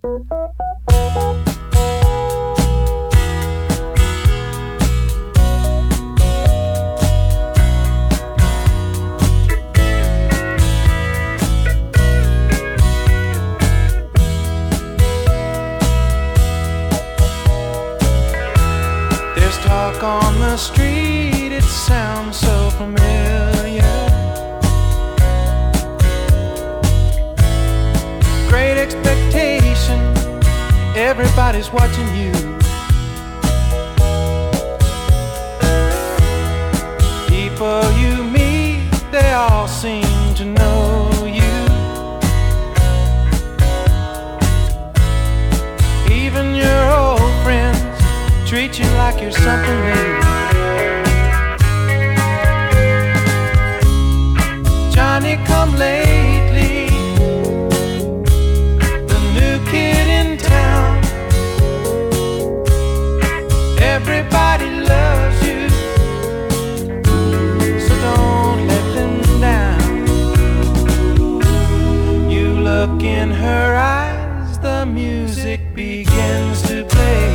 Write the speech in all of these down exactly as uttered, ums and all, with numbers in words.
On the street, it sounds so familiar. Great expectation, everybody's watching you. People you meet, they all seem to know you. Even your old friends treat you like you're something new. Johnny come lately, the new kid in town. Everybody loves you, so don't let them down. You look in her eyes, the music begins to play.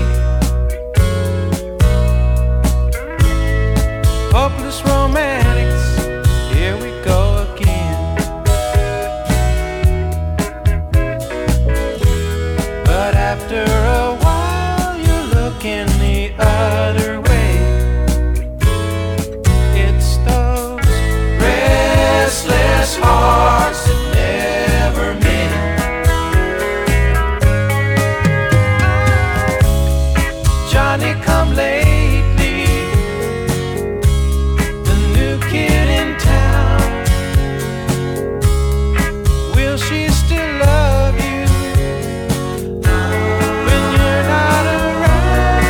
Hopeless romantics, here we go again. But after a while, you look in the other way. It's those restless hearts that never mend. Johnny come late, kid in town. Will she still love you when you're not around?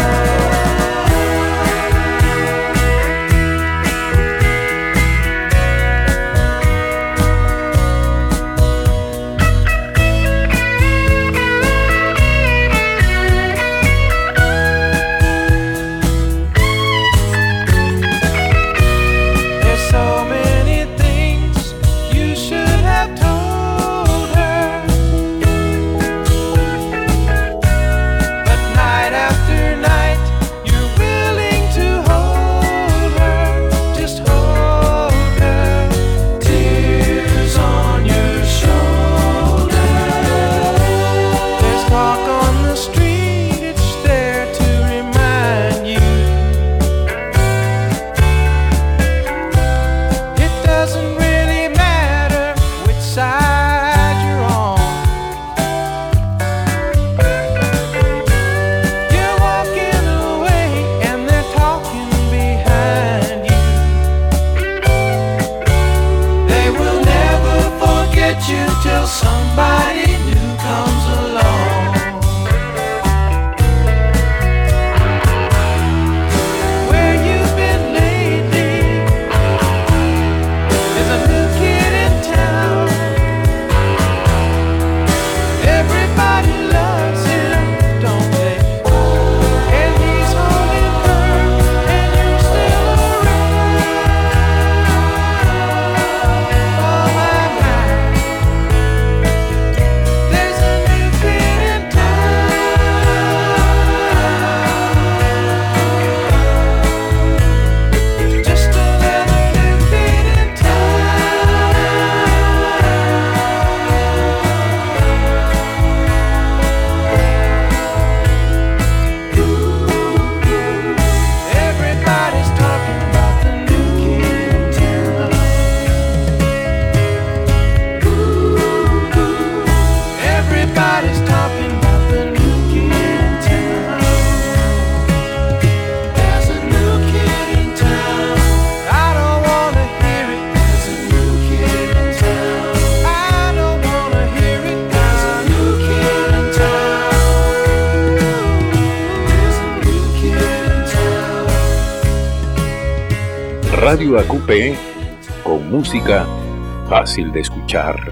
Radio A Q P con música fácil de escuchar.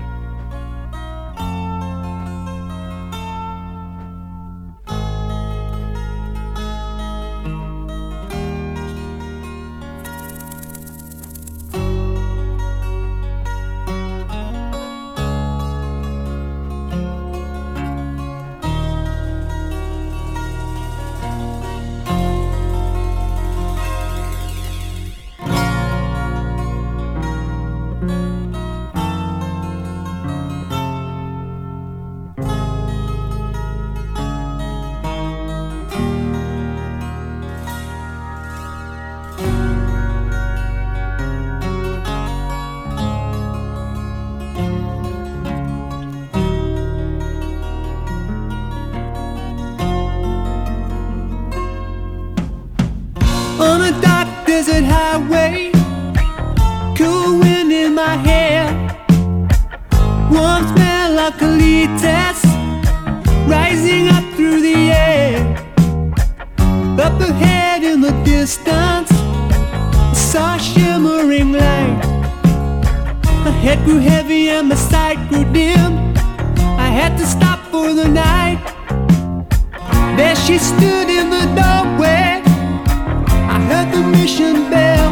head grew heavy and my sight grew dim. I had to stop for the night. There she stood in the doorway. I heard the mission bell,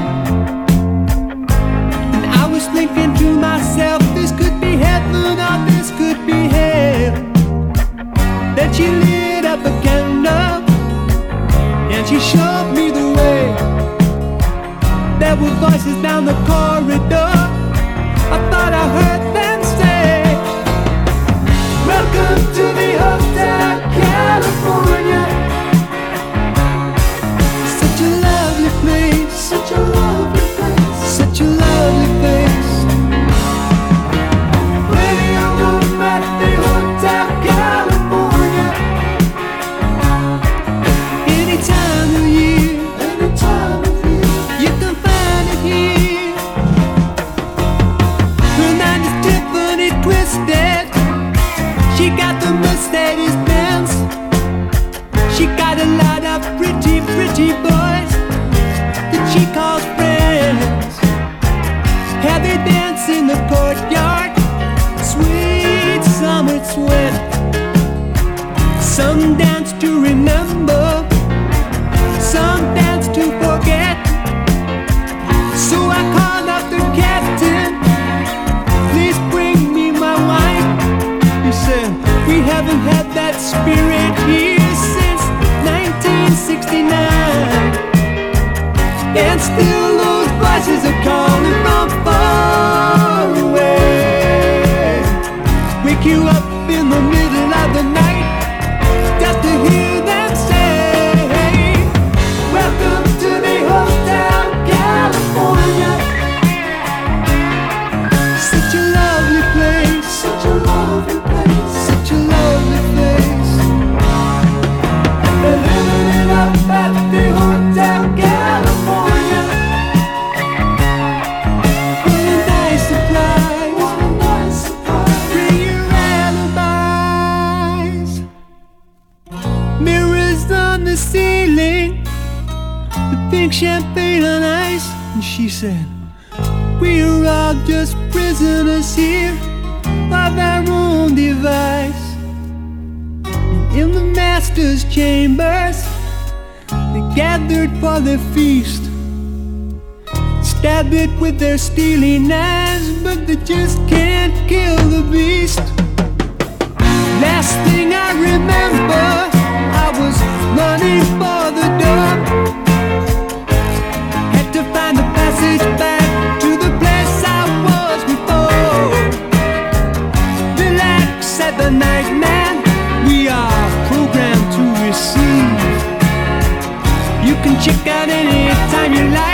and I was thinking to myself, this could be heaven or this could be hell. Then she lit up a candle and she showed me the way. There were voices down the corridor. I thought I heard them say, welcome to the Hotel California. Such a lovely place, such a lovely place, such a lovely place. Plenty of room at the Hotel California. Any time of year, any time of year, you can find it here. Her name is Tiffany Twisted. She got the Mercedes Benz. She got a lot of pretty, pretty boys that she calls friends. Heavy dance in the courtyard, sweet summer sweat. Some dance to remember, some dance to forget. So I called up the captain, please bring me my wine. He said, we haven't had that spirit here since nineteen sixty-nine. And still those voices are calling from far away. Wake you up in the middle of the night just to hear them say, welcome to the Hotel California. Such a lovely place, such a lovely place, such a lovely place. They're living it up at the Hotel California. What a nice surprise, what a nice surprise. Bring your alibis. Mirrors on the ceiling, the pink champagne on ice. And she said, we're all just prisoners here of our own device. In the master's chambers, they gathered for their feast. Stab it with their steely knives, but they just can't kill the beast. Last thing I remember, I was running for the door. Had to find the passage back to the place I was before. Relax, said the night man, we are programmed to receive. You can check out any time you like.